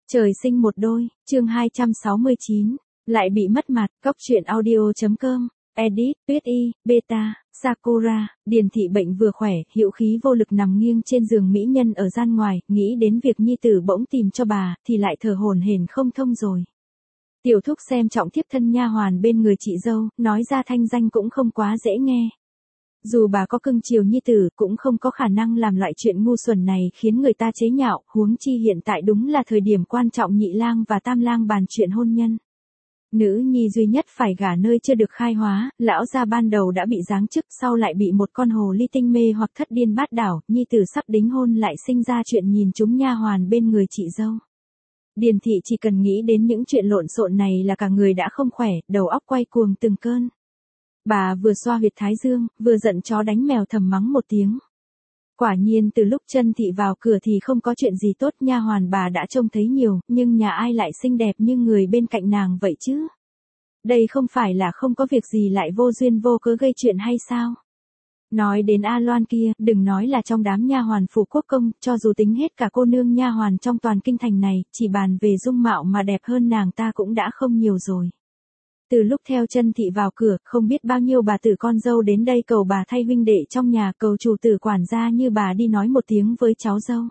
Trời sinh một đôi, chương 269, lại bị mất mặt, góc truyện audio.com, edit, tuyết y, beta, Sakura, Điền thị bệnh vừa khỏe, hữu khí vô lực nằm nghiêng trên giường mỹ nhân ở gian ngoài, nghĩ đến việc nhi tử bỗng tìm cho bà, thì lại thở hổn hển không thông rồi. Tiểu thúc xem trọng thiếp thân nha hoàn bên người chị dâu, nói ra thanh danh cũng không quá dễ nghe. Dù bà có cưng chiều nhi tử, cũng không có khả năng làm loại chuyện ngu xuẩn này khiến người ta chế nhạo, huống chi hiện tại đúng là thời điểm quan trọng nhị lang và tam lang bàn chuyện hôn nhân. Nữ nhi duy nhất phải gả nơi chưa được khai hóa, lão gia ban đầu đã bị giáng chức, sau lại bị một con hồ ly tinh mê hoặc thất điên bát đảo, nhi tử sắp đính hôn lại sinh ra chuyện nhìn chúng nha hoàn bên người chị dâu. Điền thị chỉ cần nghĩ đến những chuyện lộn xộn này là cả người đã không khỏe, đầu óc quay cuồng từng cơn. Bà vừa xoa huyệt thái dương, vừa giận chó đánh mèo thầm mắng một tiếng. Quả nhiên từ lúc Chân thị vào cửa thì không có chuyện gì tốt, nha hoàn bà đã trông thấy nhiều, nhưng nhà ai lại xinh đẹp như người bên cạnh nàng vậy chứ? Đây không phải là không có việc gì lại vô duyên vô cớ gây chuyện hay sao? Nói đến A Loan kia, đừng nói là trong đám nha hoàn phủ quốc công, cho dù tính hết cả cô nương nha hoàn trong toàn kinh thành này, chỉ bàn về dung mạo mà đẹp hơn nàng ta cũng đã không nhiều rồi. Từ lúc theo Chân thị vào cửa, không biết bao nhiêu bà tử con dâu đến đây cầu bà thay huynh đệ trong nhà, cầu chủ tử quản gia như bà đi nói một tiếng với cháu dâu.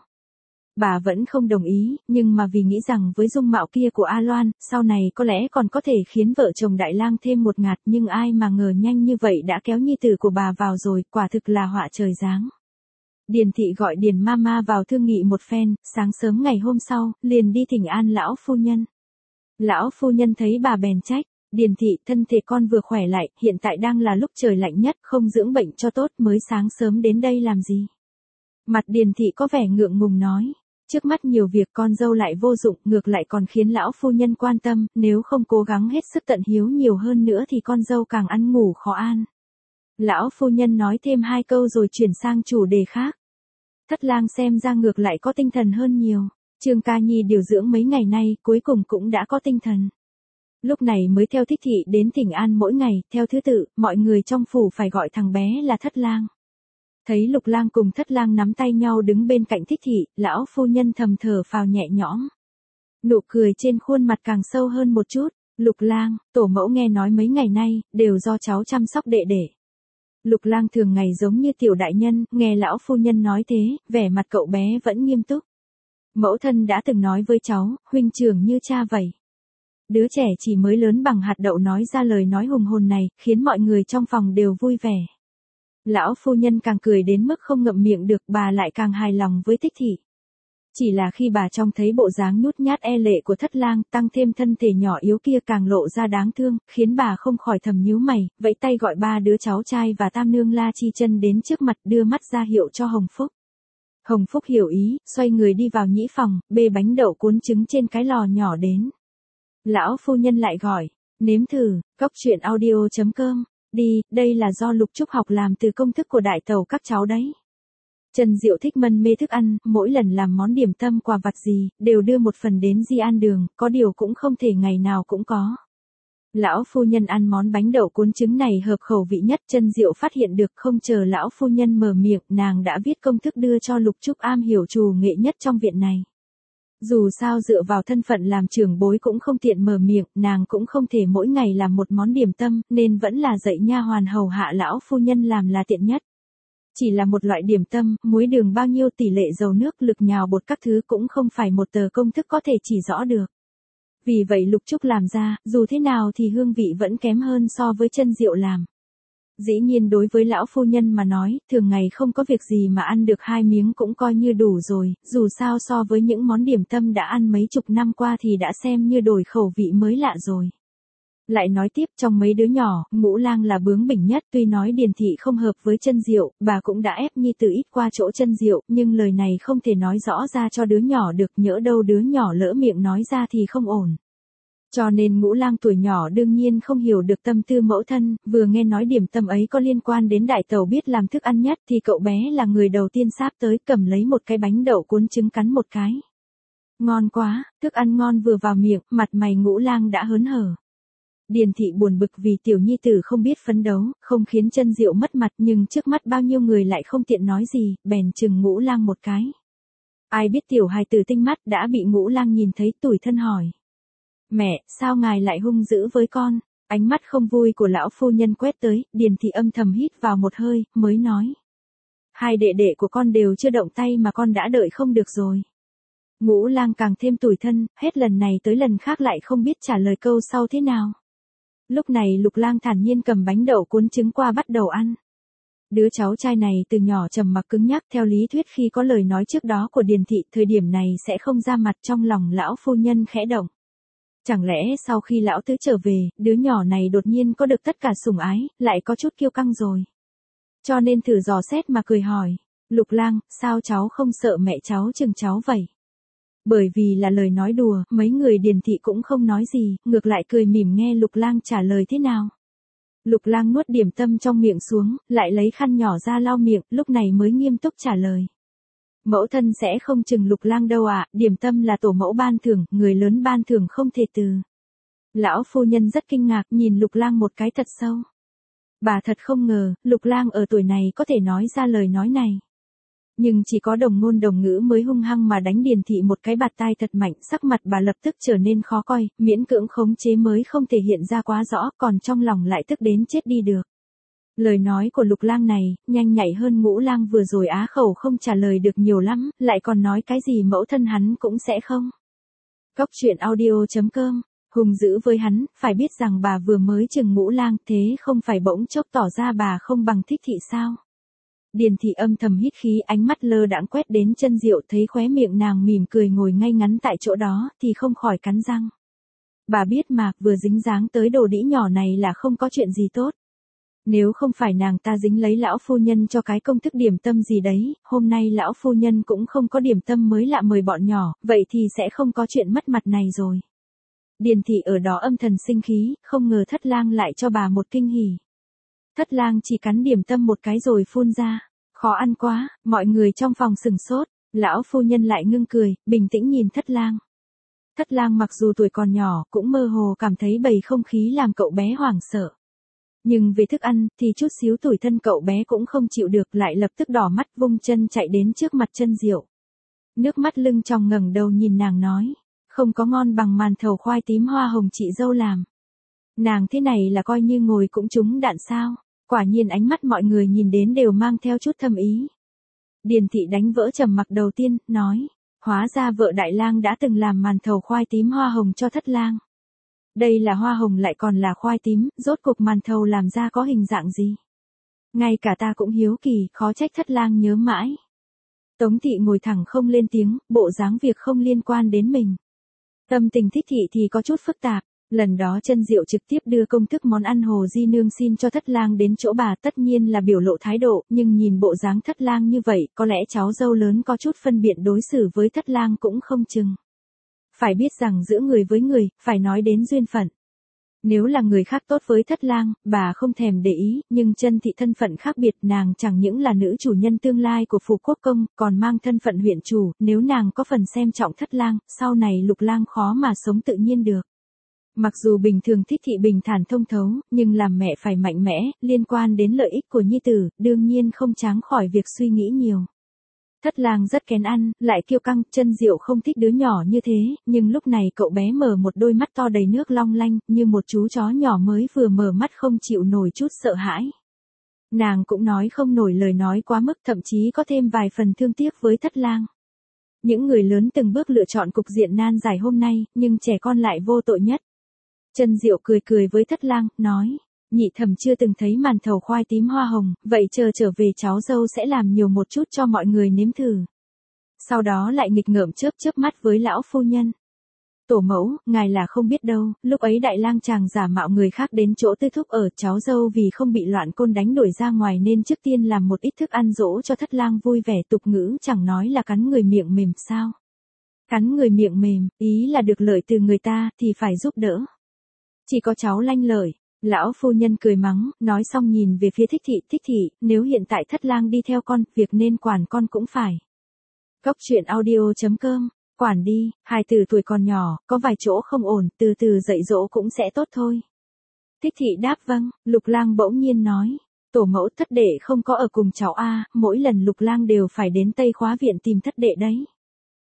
Bà vẫn không đồng ý, nhưng mà vì nghĩ rằng với dung mạo kia của A Loan, sau này có lẽ còn có thể khiến vợ chồng đại lang thêm một ngạt, nhưng ai mà ngờ nhanh như vậy đã kéo nhi tử của bà vào rồi, quả thực là họa trời giáng. Điền thị gọi Điền Mama vào thương nghị một phen, sáng sớm ngày hôm sau, liền đi thỉnh an lão phu nhân. Lão phu nhân thấy bà bèn trách. Điền thị, thân thể con vừa khỏe lại, hiện tại đang là lúc trời lạnh nhất, không dưỡng bệnh cho tốt, mới sáng sớm đến đây làm gì? Mặt Điền thị có vẻ ngượng ngùng nói, trước mắt nhiều việc con dâu lại vô dụng, ngược lại còn khiến lão phu nhân quan tâm, nếu không cố gắng hết sức tận hiếu nhiều hơn nữa thì con dâu càng ăn ngủ khó an. Lão phu nhân nói thêm hai câu rồi chuyển sang chủ đề khác. Thất lang xem ra ngược lại có tinh thần hơn nhiều, Trương Ca Nhi điều dưỡng mấy ngày nay, cuối cùng cũng đã có tinh thần. Lúc này mới theo Thích thị đến thỉnh an mỗi ngày, theo thứ tự, mọi người trong phủ phải gọi thằng bé là Thất lang. Thấy Lục lang cùng Thất lang nắm tay nhau đứng bên cạnh Thích thị, lão phu nhân thầm thở phào nhẹ nhõm. Nụ cười trên khuôn mặt càng sâu hơn một chút. Lục lang, tổ mẫu nghe nói mấy ngày nay, đều do cháu chăm sóc đệ đệ. Lục lang thường ngày giống như tiểu đại nhân, nghe lão phu nhân nói thế, vẻ mặt cậu bé vẫn nghiêm túc. Mẫu thân đã từng nói với cháu, huynh trưởng như cha vậy. Đứa trẻ chỉ mới lớn bằng hạt đậu nói ra lời nói hùng hồn này, khiến mọi người trong phòng đều vui vẻ. Lão phu nhân càng cười đến mức không ngậm miệng được, bà lại càng hài lòng với Thích thị. Chỉ là khi bà trông thấy bộ dáng nhút nhát e lệ của Thất lang, tăng thêm thân thể nhỏ yếu kia càng lộ ra đáng thương, khiến bà không khỏi thầm nhíu mày, vẫy tay gọi ba đứa cháu trai và tam nương La Chi Chân đến trước mặt, đưa mắt ra hiệu cho Hồng Phúc. Hồng Phúc hiểu ý, xoay người đi vào nhĩ phòng, bê bánh đậu cuốn trứng trên cái lò nhỏ đến. Lão phu nhân lại gọi, nếm thử, góc truyện audio.com, đi, đây là do Lục Trúc học làm từ công thức của đại tẩu các cháu đấy. Trần Diệu thích mân mê thức ăn, mỗi lần làm món điểm tâm quà vặt gì, đều đưa một phần đến Di An Đường, có điều cũng không thể ngày nào cũng có. Lão phu nhân ăn món bánh đậu cuốn trứng này hợp khẩu vị nhất, Trân Diệu phát hiện được, không chờ lão phu nhân mở miệng, nàng đã viết công thức đưa cho Lục Trúc am hiểu trù nghệ nhất trong viện này. Dù sao dựa vào thân phận làm trưởng bối cũng không tiện mở miệng, nàng cũng không thể mỗi ngày làm một món điểm tâm, nên vẫn là dạy nha hoàn hầu hạ lão phu nhân làm là tiện nhất. Chỉ là một loại điểm tâm, muối đường bao nhiêu, tỷ lệ dầu nước, lực nhào bột các thứ cũng không phải một tờ công thức có thể chỉ rõ được. Vì vậy Lục Trúc làm ra, dù thế nào thì hương vị vẫn kém hơn so với Trân Diệu làm. Dĩ nhiên đối với lão phu nhân mà nói, thường ngày không có việc gì mà ăn được 2 miếng cũng coi như đủ rồi, dù sao so với những món điểm tâm đã ăn mấy chục năm qua thì đã xem như đổi khẩu vị mới lạ rồi. Lại nói tiếp, trong mấy đứa nhỏ, Ngũ lang là bướng bỉnh nhất, tuy nói Điền thị không hợp với Trân Diệu, bà cũng đã ép nhi tử ít qua chỗ Trân Diệu, nhưng lời này không thể nói rõ ra cho đứa nhỏ được, nhỡ đâu đứa nhỏ lỡ miệng nói ra thì không ổn. Cho nên Ngũ lang tuổi nhỏ đương nhiên không hiểu được tâm tư mẫu thân, vừa nghe nói điểm tâm ấy có liên quan đến đại tẩu biết làm thức ăn nhất thì cậu bé là người đầu tiên sáp tới, cầm lấy một cái bánh đậu cuốn trứng cắn một cái. Ngon quá, thức ăn ngon vừa vào miệng, mặt mày Ngũ lang đã hớn hở. Điền thị buồn bực vì tiểu nhi tử không biết phấn đấu, không khiến Trân Diệu mất mặt, nhưng trước mắt bao nhiêu người lại không tiện nói gì, bèn chừng Ngũ lang một cái. Ai biết tiểu hài tử tinh mắt đã bị Ngũ Lang nhìn thấy tủi thân hỏi. Mẹ, sao ngài lại hung dữ với con? Ánh mắt không vui của lão phu nhân quét tới, Điền thị âm thầm hít vào một hơi, mới nói. Hai đệ đệ của con đều chưa động tay mà con đã đợi không được rồi. Ngũ Lang càng thêm tủi thân, hết lần này tới lần khác lại không biết trả lời câu sau thế nào. Lúc này Lục Lang thản nhiên cầm bánh đậu cuốn trứng qua bắt đầu ăn. Đứa cháu trai này từ nhỏ trầm mặc cứng nhắc, theo lý thuyết khi có lời nói trước đó của Điền thị, thời điểm này sẽ không ra mặt, trong lòng lão phu nhân khẽ động. Chẳng lẽ sau khi lão tứ trở về, đứa nhỏ này đột nhiên có được tất cả sủng ái, lại có chút kiêu căng rồi. Cho nên thử dò xét mà cười hỏi, Lục Lang, sao cháu không sợ mẹ cháu chừng cháu vậy? Bởi vì là lời nói đùa, mấy người Điền thị cũng không nói gì, ngược lại cười mỉm nghe Lục Lang trả lời thế nào. Lục Lang nuốt điểm tâm trong miệng xuống, lại lấy khăn nhỏ ra lau miệng, lúc này mới nghiêm túc trả lời. Mẫu thân sẽ không chừng Lục Lang đâu ạ, điểm tâm là tổ mẫu ban thưởng, người lớn ban thưởng không thể từ. Lão phu nhân rất kinh ngạc nhìn Lục Lang một cái thật sâu. Bà thật không ngờ, Lục Lang ở tuổi này có thể nói ra lời nói này. Nhưng chỉ có đồng ngôn đồng ngữ mới hung hăng mà đánh Điền thị một cái bạt tai thật mạnh, sắc mặt bà lập tức trở nên khó coi, miễn cưỡng khống chế mới không thể hiện ra quá rõ, còn trong lòng lại tức đến chết đi được. Lời nói của Lục Lang này, nhanh nhạy hơn Ngũ Lang vừa rồi á khẩu không trả lời được nhiều lắm, lại còn nói cái gì mẫu thân hắn cũng sẽ không. Cóc truyện audio.com, hùng dữ với hắn, phải biết rằng bà vừa mới chừng Ngũ Lang, thế không phải bỗng chốc tỏ ra bà không bằng Thích thị sao. Điền thị âm thầm hít khí, ánh mắt lơ đãng quét đến Chân Diệu, thấy khóe miệng nàng mỉm cười ngồi ngay ngắn tại chỗ đó, thì không khỏi cắn răng. Bà biết mà, vừa dính dáng tới đồ đĩ nhỏ này là không có chuyện gì tốt. Nếu không phải nàng ta dính lấy lão phu nhân cho cái công thức điểm tâm gì đấy, hôm nay lão phu nhân cũng không có điểm tâm mới lạ mời bọn nhỏ, vậy thì sẽ không có chuyện mất mặt này rồi. Điền thị ở đó âm thầm sinh khí, không ngờ Thất Lang lại cho bà một kinh hỉ. Thất Lang chỉ cắn điểm tâm một cái rồi phun ra. Khó ăn quá, mọi người trong phòng sừng sốt, lão phu nhân lại ngưng cười, bình tĩnh nhìn Thất Lang. Thất Lang mặc dù tuổi còn nhỏ, cũng mơ hồ cảm thấy bầy không khí làm cậu bé hoảng sợ. Nhưng về thức ăn, thì chút xíu tủi thân cậu bé cũng không chịu được, lại lập tức đỏ mắt vung chân chạy đến trước mặt Chân Diệu. Nước mắt lưng tròng ngẩng đầu nhìn nàng nói, không có ngon bằng màn thầu khoai tím hoa hồng chị dâu làm. Nàng thế này là coi như ngồi cũng trúng đạn sao. Quả nhiên ánh mắt mọi người nhìn đến đều mang theo chút thâm ý. Điền thị đánh vỡ trầm mặc đầu tiên, nói, hóa ra vợ Đại Lang đã từng làm màn thầu khoai tím hoa hồng cho Thất Lang. Đây là hoa hồng lại còn là khoai tím, rốt cuộc màn thầu làm ra có hình dạng gì? Ngay cả ta cũng hiếu kỳ, khó trách Thất Lang nhớ mãi. Tống thị ngồi thẳng không lên tiếng, bộ dáng việc không liên quan đến mình. Tâm tình Thích thị thì có chút phức tạp. Lần đó Chân Diệu trực tiếp đưa công thức món ăn hồ di nương xin cho Thất Lang đến chỗ bà, tất nhiên là biểu lộ thái độ, nhưng nhìn bộ dáng Thất Lang như vậy, có lẽ cháu dâu lớn có chút phân biện đối xử với Thất Lang cũng không chừng. Phải biết rằng giữa người với người, phải nói đến duyên phận. Nếu là người khác tốt với Thất Lang, bà không thèm để ý, nhưng Chân thị thân phận khác biệt, nàng chẳng những là nữ chủ nhân tương lai của Phù Quốc Công, còn mang thân phận huyện chủ, nếu nàng có phần xem trọng Thất Lang, sau này Lục Lang khó mà sống tự nhiên được. Mặc dù bình thường Thích thị bình thản thông thấu, nhưng làm mẹ phải mạnh mẽ, liên quan đến lợi ích của nhi tử, đương nhiên không tránh khỏi việc suy nghĩ nhiều. Thất Lang rất kén ăn, lại kiêu căng, Chân Diệu không thích đứa nhỏ như thế, nhưng lúc này cậu bé mở một đôi mắt to đầy nước long lanh, như một chú chó nhỏ mới vừa mở mắt không chịu nổi chút sợ hãi. Nàng cũng nói không nổi lời nói quá mức, thậm chí có thêm vài phần thương tiếc với Thất Lang. Những người lớn từng bước lựa chọn cục diện nan giải hôm nay, nhưng trẻ con lại vô tội nhất. Chân Diệu cười cười với Thất Lang, nói, nhị thẩm chưa từng thấy màn thầu khoai tím hoa hồng, vậy chờ trở về cháu dâu sẽ làm nhiều một chút cho mọi người nếm thử. Sau đó lại nghịch ngợm chớp mắt với lão phu nhân. Tổ mẫu, ngài là không biết đâu, lúc ấy Đại Lang chàng giả mạo người khác đến chỗ tư thúc ở, cháu dâu vì không bị loạn côn đánh đuổi ra ngoài nên trước tiên làm một ít thức ăn dỗ cho Thất Lang vui vẻ, tục ngữ chẳng nói là cắn người miệng mềm sao. Cắn người miệng mềm, ý là được lợi từ người ta, thì phải giúp đỡ. Chỉ có cháu lanh lợi. Lão phu nhân cười mắng, nói xong nhìn về phía Thích thị, nếu hiện tại Thất Lang đi theo con, việc nên quản con cũng phải. Cóc truyện audio.com, quản đi, hài tử tuổi còn nhỏ, có vài chỗ không ổn, từ từ dạy dỗ cũng sẽ tốt thôi. Thích thị đáp vâng, Lục Lang bỗng nhiên nói, tổ mẫu Thất đệ không có ở cùng cháu a, mỗi lần Lục Lang đều phải đến Tây Khóa viện tìm Thất đệ đấy.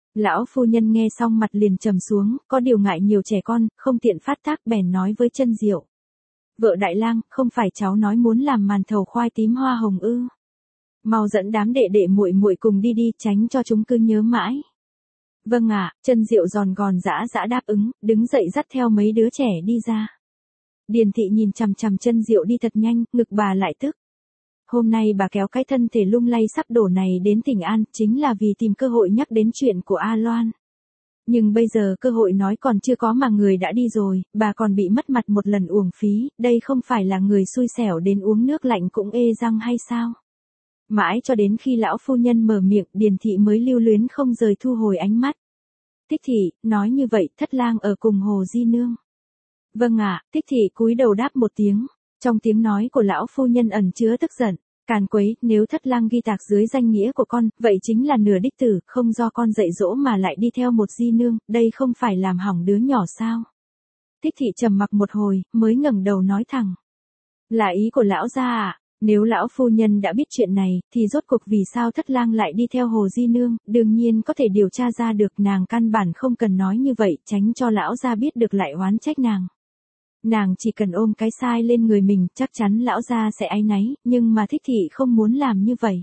Lão phu nhân nghe xong mặt liền trầm xuống, có điều ngại nhiều trẻ con, không tiện phát tác bèn nói với Chân Diệu. Vợ đại lang, không phải cháu nói muốn làm màn thầu khoai tím hoa hồng ư? Mau dẫn đám đệ đệ muội muội cùng đi đi, tránh cho chúng cứ nhớ mãi. Vâng ạ, Chân Diệu giòn gòn giã giã đáp ứng, đứng dậy dắt theo mấy đứa trẻ đi ra. Điền thị nhìn chằm chằm Chân Diệu đi thật nhanh, ngực bà lại tức. Hôm nay bà kéo cái thân thể lung lay sắp đổ này đến Tỉnh An, chính là vì tìm cơ hội nhắc đến chuyện của A Loan. Nhưng bây giờ cơ hội nói còn chưa có mà người đã đi rồi, bà còn bị mất mặt một lần uổng phí, đây không phải là người xui xẻo đến uống nước lạnh cũng ê răng hay sao? Mãi cho đến khi lão phu nhân mở miệng, Điền thị mới lưu luyến không rời thu hồi ánh mắt. Thích thị, nói như vậy, Thất lang ở cùng Hồ Di Nương. Vâng ạ, Thích thị cúi đầu đáp một tiếng. Trong tiếng nói của lão phu nhân ẩn chứa tức giận. Càn quấy, nếu Thất lang ghi tạc dưới danh nghĩa của con, vậy chính là nửa đích tử, không do con dạy dỗ mà lại đi theo một Di Nương, đây không phải làm hỏng đứa nhỏ sao? Thích thị trầm mặc một hồi, mới ngẩng đầu nói thẳng. Là ý của lão gia à? Nếu lão phu nhân đã biết chuyện này, thì rốt cuộc vì sao Thất lang lại đi theo Hồ Di Nương, đương nhiên có thể điều tra ra được, nàng căn bản không cần nói như vậy, tránh cho lão gia biết được lại oán trách nàng. Nàng chỉ cần ôm cái sai lên người mình, chắc chắn lão gia sẽ áy náy, nhưng mà Thích thị không muốn làm như vậy.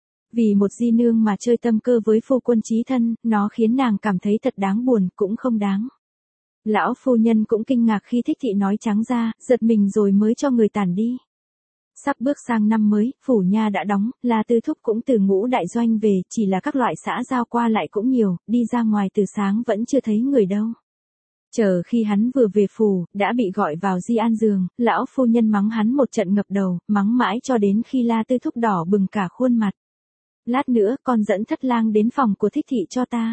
Vì một Di Nương mà chơi tâm cơ với phu quân chí thân, nó khiến nàng cảm thấy thật đáng buồn, cũng không đáng. Lão phu nhân cũng kinh ngạc khi Thích thị nói trắng ra, giật mình rồi mới cho người tản đi. Sắp bước sang năm mới, phủ nha đã đóng, La Tư Thúc cũng từ Ngũ đại doanh về, chỉ là các loại xã giao qua lại cũng nhiều, đi ra ngoài từ sáng vẫn chưa thấy người đâu. Chờ khi hắn vừa về phủ, đã bị gọi vào Di An giường, lão phu nhân mắng hắn một trận ngập đầu, mắng mãi cho đến khi La Tư Thúc đỏ bừng cả khuôn mặt. Lát nữa con dẫn Thất lang đến phòng của Thích thị cho ta.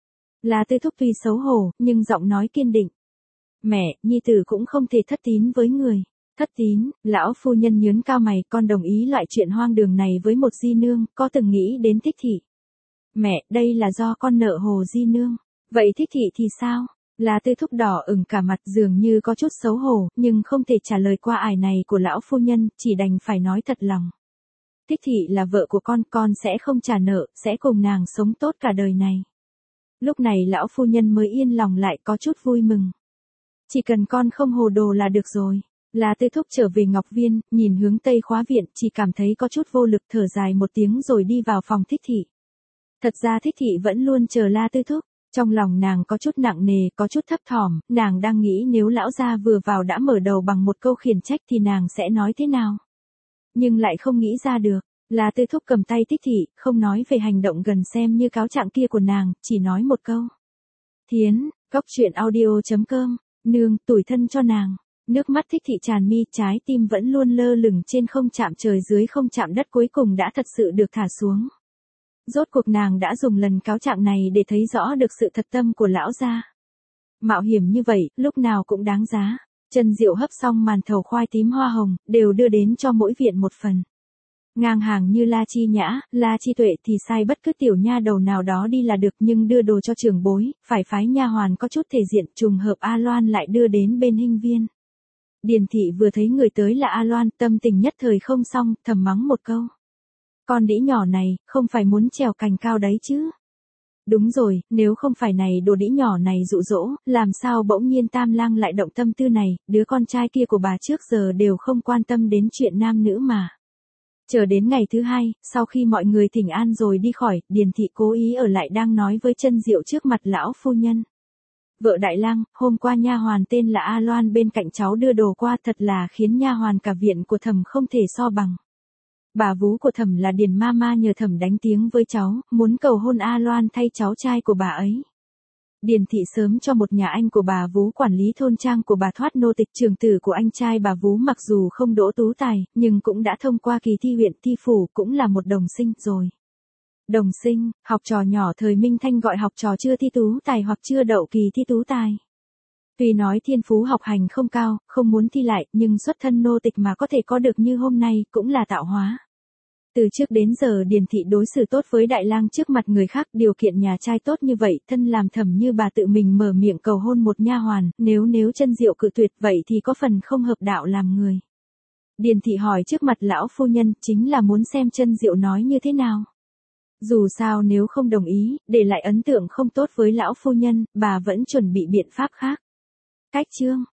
La Tư Thúc tuy xấu hổ, nhưng giọng nói kiên định. Mẹ, nhi tử cũng không thể thất tín với người. Thất tín, lão phu nhân nhướng cao mày, con đồng ý loại chuyện hoang đường này với một Di Nương, có từng nghĩ đến Thích thị. Mẹ, đây là do con nợ Hồ Di Nương. Vậy Thích thị thì sao? La Tư Thúc đỏ ửng cả mặt, dường như có chút xấu hổ, nhưng không thể trả lời qua ải này của lão phu nhân, chỉ đành phải nói thật lòng. Thích thị là vợ của con sẽ không trả nợ, sẽ cùng nàng sống tốt cả đời này. Lúc này lão phu nhân mới yên lòng lại, có chút vui mừng. Chỉ cần con không hồ đồ là được rồi. La Tư Thúc trở về Ngọc Viên, nhìn hướng Tây khóa viện, chỉ cảm thấy có chút vô lực, thở dài một tiếng rồi đi vào phòng Thích thị. Thật ra Thích thị vẫn luôn chờ La Tư Thúc. Trong lòng nàng có chút nặng nề, có chút thấp thỏm, nàng đang nghĩ nếu lão gia vừa vào đã mở đầu bằng một câu khiển trách thì nàng sẽ nói thế nào. Nhưng lại không nghĩ ra được. La Tư Thúc cầm tay Thích thị, không nói về hành động gần xem như cáo trạng kia của nàng, chỉ nói một câu. Thiến, cóc truyện audio.com, nương, tủi thân cho nàng. Nước mắt Thích thị tràn mi, trái tim vẫn luôn lơ lửng trên không chạm trời dưới không chạm đất, cuối cùng đã thật sự được thả xuống. Rốt cuộc nàng đã dùng lần cáo trạng này để thấy rõ được sự thật tâm của lão gia. Mạo hiểm như vậy, lúc nào cũng đáng giá. Chân Diệu hấp xong màn thầu khoai tím hoa hồng, đều đưa đến cho mỗi viện một phần. Ngang hàng như La Chi Nhã, La Chi Tuệ thì sai bất cứ tiểu nha đầu nào đó đi là được, nhưng đưa đồ cho trưởng bối, phải phái nha hoàn có chút thể diện, trùng hợp A Loan lại đưa đến bên Hinh Viên. Điền thị vừa thấy người tới là A Loan, tâm tình nhất thời không xong, thầm mắng một câu. Con đĩ nhỏ này, không phải muốn trèo cành cao đấy chứ. Đúng rồi, nếu không phải này đồ đĩ nhỏ này dụ dỗ, làm sao bỗng nhiên Tam Lang lại động tâm tư này, đứa con trai kia của bà trước giờ đều không quan tâm đến chuyện nam nữ mà. Chờ đến ngày thứ hai, sau khi mọi người thỉnh an rồi đi khỏi, Điền thị cố ý ở lại đang nói với Chân Diệu trước mặt lão phu nhân. Vợ đại lang, hôm qua nha hoàn tên là A Loan bên cạnh cháu đưa đồ qua, thật là khiến nha hoàn cả viện của Thẩm không thể so bằng. Bà vú của Thẩm là Điền Mama nhờ Thẩm đánh tiếng với cháu, muốn cầu hôn A Loan thay cháu trai của bà ấy. Điền thị sớm cho một nhà anh của bà vú quản lý thôn trang của bà thoát nô tịch, trưởng tử của anh trai bà vú mặc dù không đỗ tú tài, nhưng cũng đã thông qua kỳ thi huyện thi phủ, cũng là một đồng sinh rồi. Đồng sinh, học trò nhỏ thời Minh Thanh gọi học trò chưa thi tú tài hoặc chưa đậu kỳ thi tú tài. Tuy nói thiên phú học hành không cao, không muốn thi lại, nhưng xuất thân nô tịch mà có thể có được như hôm nay, cũng là tạo hóa. Từ trước đến giờ Điền thị đối xử tốt với đại lang trước mặt người khác, điều kiện nhà trai tốt như vậy, thân làm Thẩm như bà tự mình mở miệng cầu hôn một nha hoàn, nếu Chân Diệu cự tuyệt vậy thì có phần không hợp đạo làm người. Điền thị hỏi trước mặt lão phu nhân, chính là muốn xem Chân Diệu nói như thế nào. Dù sao nếu không đồng ý, để lại ấn tượng không tốt với lão phu nhân, bà vẫn chuẩn bị biện pháp khác. Cách chương